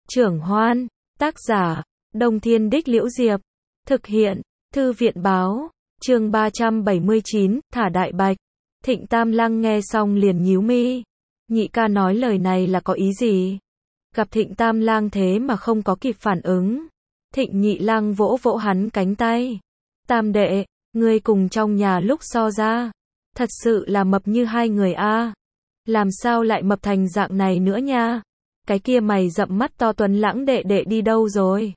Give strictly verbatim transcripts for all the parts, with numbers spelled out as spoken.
Trưởng Hoan, tác giả, Đông Thiên Đích Liễu Diệp, thực hiện, Thư viện báo, chương ba trăm bảy mươi chín, thả đại bạch. Thịnh Tam Lăng nghe xong liền nhíu mi. Nhị ca nói lời này là có ý gì? Gặp Thịnh Tam Lang thế mà không có kịp phản ứng. Thịnh Nhị Lang vỗ vỗ hắn cánh tay. Tam đệ, ngươi cùng trong nhà lúc so ra, thật sự là mập như hai người a. Làm sao lại mập thành dạng này nữa nha? Cái kia mày rậm mắt to tuấn lãng đệ đệ đi đâu rồi?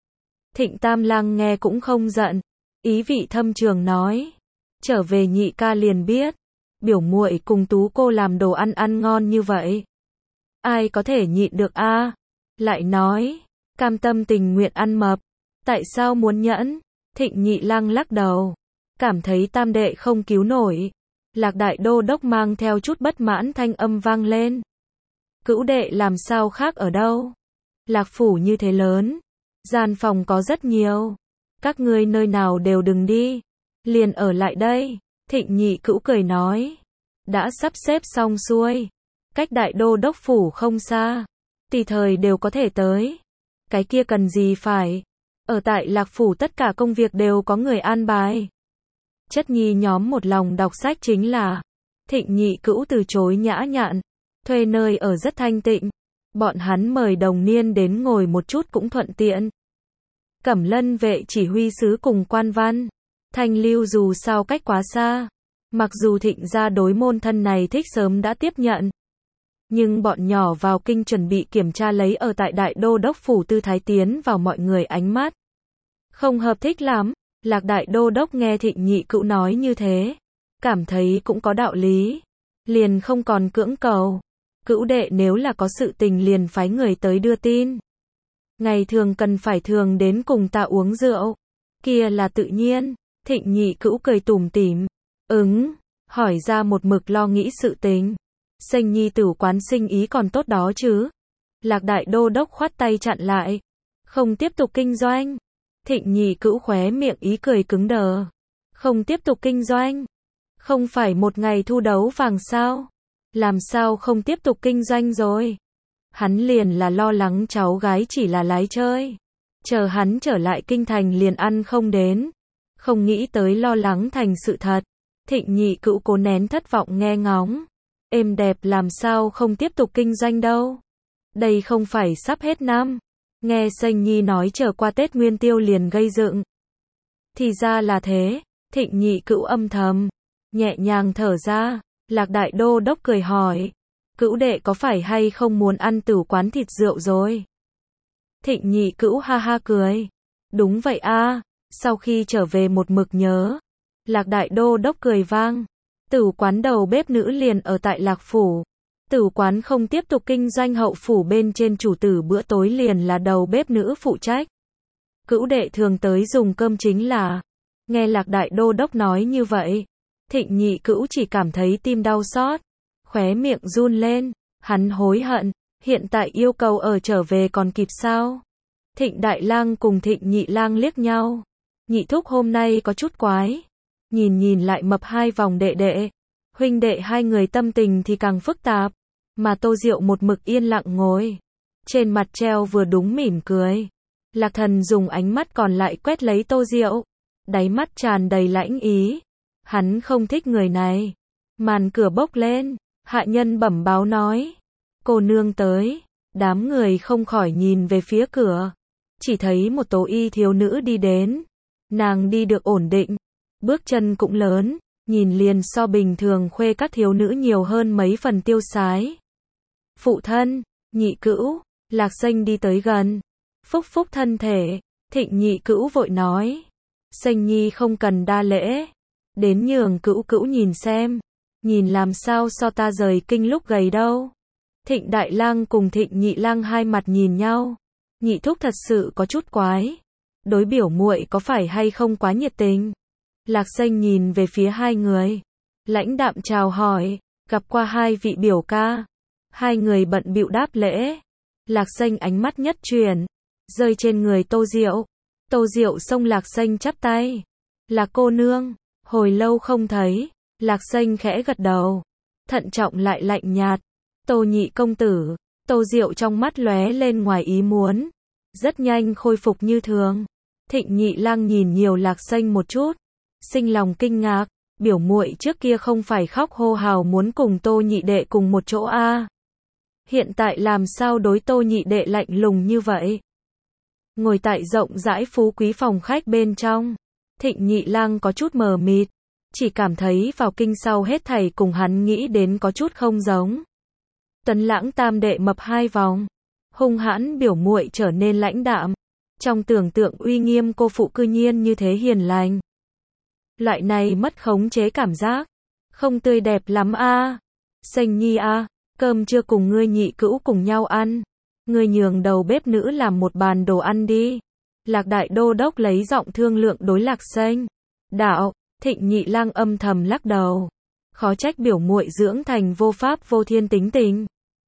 Thịnh Tam Lang nghe cũng không giận, ý vị thâm trường nói, trở về nhị ca liền biết, biểu muội cùng Tú cô làm đồ ăn ăn ngon như vậy, ai có thể nhịn được a? Lại nói, cam tâm tình nguyện ăn mập, tại sao muốn nhẫn? Thịnh Nhị Lang lắc đầu, cảm thấy tam đệ không cứu nổi. Lạc Đại Đô Đốc mang theo chút bất mãn thanh âm vang lên. Cữu đệ làm sao khác ở đâu? Lạc phủ như thế lớn, gian phòng có rất nhiều, các ngươi nơi nào đều đừng đi, liền ở lại đây. Thịnh Nhị Cữu cười nói, đã sắp xếp xong xuôi, cách Đại Đô Đốc phủ không xa, tùy thời đều có thể tới. Cái kia cần gì phải? Ở tại Lạc phủ tất cả công việc đều có người an bài. Chất nhi nhóm một lòng đọc sách chính là. Thịnh Nhị Cữu từ chối nhã nhặn, thuê nơi ở rất thanh tịnh, bọn hắn mời đồng niên đến ngồi một chút cũng thuận tiện. Cẩm Lân vệ chỉ huy sứ cùng quan văn, Thanh Lưu dù sao cách quá xa, mặc dù Thịnh gia đối môn thân này thích sớm đã tiếp nhận, nhưng bọn nhỏ vào kinh chuẩn bị kiểm tra lấy ở tại Đại Đô Đốc phủ tư thái tiến vào mọi người ánh mắt. Không hợp thích lắm. Lạc Đại Đô Đốc nghe Thịnh Nhị Cữu nói như thế, cảm thấy cũng có đạo lý, liền không còn cưỡng cầu. Cữu đệ nếu là có sự tình liền phái người tới đưa tin. Ngày thường cần phải thường đến cùng ta uống rượu, kia là tự nhiên. Thịnh Nhị Cữu cười tủm tỉm, ứng, hỏi ra một mực lo nghĩ sự tình. Sênh nhi tử quán sinh ý còn tốt đó chứ? Lạc Đại Đô Đốc khoát tay chặn lại, không tiếp tục kinh doanh. Thịnh Nhị Cữu khóe miệng ý cười cứng đờ. Không tiếp tục kinh doanh? Không phải một ngày thu đấu vàng sao? Làm sao không tiếp tục kinh doanh rồi? Hắn liền là lo lắng cháu gái chỉ là lái chơi. Chờ hắn trở lại kinh thành liền ăn không đến. Không nghĩ tới lo lắng thành sự thật. Thịnh Nhị Cữu cố nén thất vọng nghe ngóng. Êm đẹp làm sao không tiếp tục kinh doanh đâu? Đây không phải sắp hết năm. Nghe Sênh nhi nói chờ qua Tết Nguyên Tiêu liền gây dựng. Thì ra là thế. Thịnh Nhị Cữu âm thầm, nhẹ nhàng thở ra. Lạc Đại Đô Đốc cười hỏi, Cữu đệ có phải hay không muốn ăn tử quán thịt rượu rồi? Thịnh Nhị Cữu ha ha cười, đúng vậy a. Sau khi trở về một mực nhớ. Lạc Đại Đô Đốc cười vang, tử quán đầu bếp nữ liền ở tại Lạc phủ. Tử quán không tiếp tục kinh doanh, hậu phủ bên trên chủ tử bữa tối liền là đầu bếp nữ phụ trách. Cữu đệ thường tới dùng cơm chính là. Nghe Lạc Đại Đô Đốc nói như vậy, Thịnh Nhị Cữu chỉ cảm thấy tim đau xót, khóe miệng run lên, hắn hối hận, hiện tại yêu cầu ở trở về còn kịp sao? Thịnh Đại Lang cùng Thịnh Nhị Lang liếc nhau, Nhị thúc hôm nay có chút quái, nhìn nhìn lại mập hai vòng đệ đệ, huynh đệ hai người tâm tình thì càng phức tạp. Mà Tô Diệu một mực yên lặng ngồi, trên mặt treo vừa đúng mỉm cười. Lạc Thần dùng ánh mắt còn lại quét lấy Tô Diệu, đáy mắt tràn đầy lãnh ý. Hắn không thích người này. Màn cửa bốc lên, hạ nhân bẩm báo nói, cô nương tới. Đám người không khỏi nhìn về phía cửa, chỉ thấy một tố y thiếu nữ đi đến. Nàng đi được ổn định, bước chân cũng lớn, nhìn liền so bình thường khuê các thiếu nữ nhiều hơn mấy phần tiêu sái. Phụ thân, Nhị Cữu. Lạc Sênh đi tới gần, phúc phúc thân thể. Thịnh Nhị Cữu vội nói, Sênh nhi không cần đa lễ, đến nhường Cữu Cữu nhìn xem, nhìn làm sao so ta rời kinh lúc gầy đâu. Thịnh Đại Lang cùng Thịnh Nhị Lang hai mặt nhìn nhau, Nhị thúc thật sự có chút quái, đối biểu muội có phải hay không quá nhiệt tình? Lạc Sênh nhìn về phía hai người, lãnh đạm chào hỏi, gặp qua hai vị biểu ca. Hai người bận bịu đáp lễ. Lạc Sênh ánh mắt nhất chuyển, rơi trên người Tô Diệu. Tô Diệu xông Lạc Sênh chắp tay. Lạc cô nương, hồi lâu không thấy. Lạc Sênh khẽ gật đầu, thận trọng lại lạnh nhạt. Tô Nhị công tử, Tô Diệu trong mắt lóe lên ngoài ý muốn, rất nhanh khôi phục như thường. Thịnh Nhị Lang nhìn nhiều Lạc Xanh một chút, sinh lòng kinh ngạc, biểu muội trước kia không phải khóc hô hào muốn cùng Tô nhị đệ cùng một chỗ a? À? Hiện tại làm sao đối Tô nhị đệ lạnh lùng như vậy? Ngồi tại rộng rãi phú quý phòng khách bên trong, Thịnh Nhị Lang có chút mờ mịt, chỉ cảm thấy vào kinh sau hết thảy cùng hắn nghĩ đến có chút không giống. Tuấn Lãng tam đệ mập hai vòng, hung hãn biểu muội trở nên lãnh đạm, trong tưởng tượng uy nghiêm cô phụ cư nhiên như thế hiền lành. Loại này mất khống chế cảm giác, không tươi đẹp lắm a. À. Xanh Nhi a, à, cơm chưa cùng ngươi nhị cữu cùng nhau ăn, ngươi nhường đầu bếp nữ làm một bàn đồ ăn đi. Lạc Đại Đô Đốc lấy giọng thương lượng đối Lạc Xanh. Đạo, Thịnh Nhị Lang âm thầm lắc đầu, khó trách biểu muội dưỡng thành vô pháp vô thiên tính tình.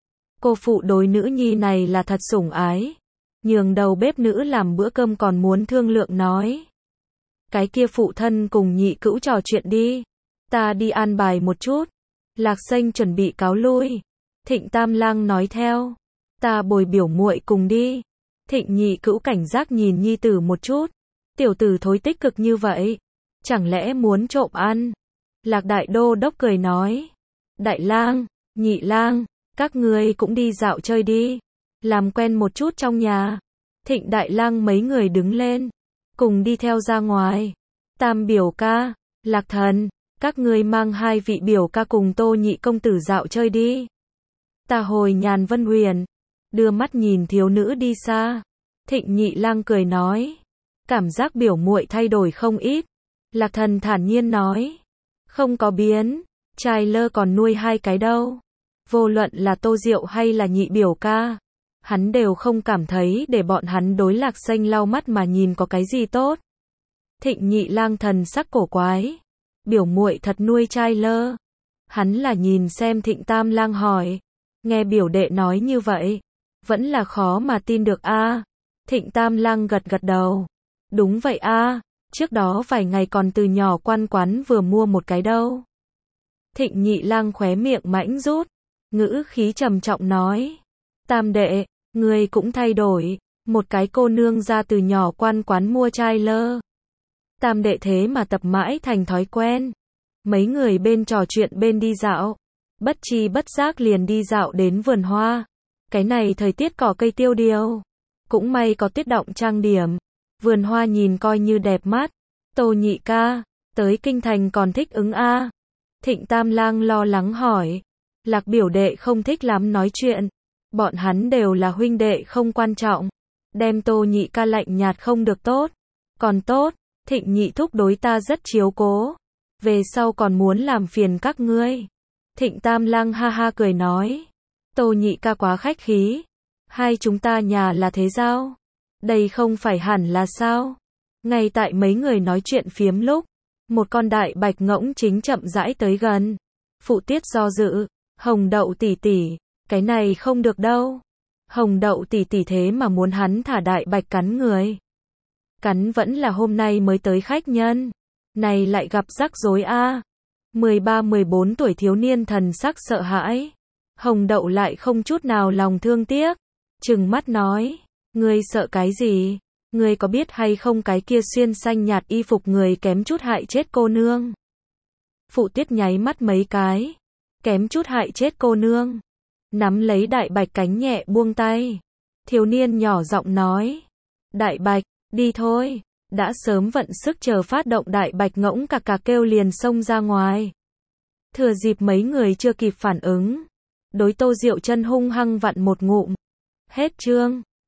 Cô phụ đối nữ nhi này là thật sủng ái, nhường đầu bếp nữ làm bữa cơm còn muốn thương lượng nói. Cái kia phụ thân cùng nhị cữu trò chuyện đi, ta đi an bài một chút. Lạc Xanh chuẩn bị cáo lui. Thịnh Tam Lang nói theo, ta bồi biểu muội cùng đi. Thịnh nhị cữu cảnh giác nhìn nhi tử một chút, tiểu tử thối tích cực như vậy, chẳng lẽ muốn trộm ăn? Lạc Đại Đô Đốc cười nói, Đại Lang, Nhị Lang, các ngươi cũng đi dạo chơi đi, làm quen một chút trong nhà. Thịnh Đại Lang mấy người đứng lên, cùng đi theo ra ngoài. Tam biểu ca, Lạc Thần, các ngươi mang hai vị biểu ca cùng Tô nhị công tử dạo chơi đi. Ta hồi Nhàn Vân Huyền, đưa mắt nhìn thiếu nữ đi xa. Thịnh Nhị Lang cười nói, cảm giác biểu muội thay đổi không ít. Lạc Thần thản nhiên nói, không có biến, trai lơ còn nuôi hai cái đâu. Vô luận là Tô Diệu hay là nhị biểu ca, hắn đều không cảm thấy để bọn hắn đối Lạc Xanh lau mắt mà nhìn có cái gì tốt. Thịnh Nhị Lang thần sắc cổ quái, biểu muội thật nuôi trai lơ? Hắn là nhìn xem Thịnh Tam Lang hỏi, nghe biểu đệ nói như vậy, vẫn là khó mà tin được a. À. Thịnh Tam Lang gật gật đầu, đúng vậy a, à. Trước đó vài ngày còn từ nhỏ Quan Quán vừa mua một cái đâu. Thịnh Nhị Lang khóe miệng mãnh rút, ngữ khí trầm trọng nói, Tam đệ, ngươi cũng thay đổi, một cái cô nương ra từ nhỏ Quan Quán mua trai lơ. Tam đệ thế mà tập mãi thành thói quen. Mấy người bên trò chuyện bên đi dạo, bất chi bất giác liền đi dạo đến vườn hoa. Cái này thời tiết cỏ cây tiêu điều, cũng may có tuyết động trang điểm, vườn hoa nhìn coi như đẹp mắt. Tô nhị ca, tới kinh thành còn thích ứng a? À? Thịnh Tam Lang lo lắng hỏi. Lạc biểu đệ không thích lắm nói chuyện, bọn hắn đều là huynh đệ không quan trọng. Đem Tô nhị ca lạnh nhạt không được tốt. Còn tốt, Thịnh nhị thúc đối ta rất chiếu cố, về sau còn muốn làm phiền các ngươi. Thịnh Tam Lang ha ha cười nói, Tô nhị ca quá khách khí, hai chúng ta nhà là thế giao, đây không phải hẳn là sao? Ngay tại mấy người nói chuyện phiếm lúc, một con đại bạch ngỗng chính chậm rãi tới gần. Phụ Tiết do dự, Hồng Đậu tỷ tỷ, cái này không được đâu. Hồng Đậu tỷ tỷ thế mà muốn hắn thả đại bạch cắn người. Cắn vẫn là hôm nay mới tới khách nhân, này lại gặp rắc rối a. mười ba mười bốn tuổi thiếu niên thần sắc sợ hãi. Hồng Đậu lại không chút nào lòng thương tiếc, trừng mắt nói, ngươi sợ cái gì? Ngươi có biết hay không cái kia xuyên xanh nhạt y phục người kém chút hại chết cô nương. Phụ Tiết nháy mắt mấy cái, kém chút hại chết cô nương. Nắm lấy đại bạch cánh nhẹ buông tay. Thiếu niên nhỏ giọng nói, đại bạch, đi thôi. Đã sớm vận sức chờ phát động đại bạch ngỗng cạc cạc kêu liền xông ra ngoài. Thừa dịp mấy người chưa kịp phản ứng, đối Tô Diệu chân hung hăng vặn một ngụm. Hết chương.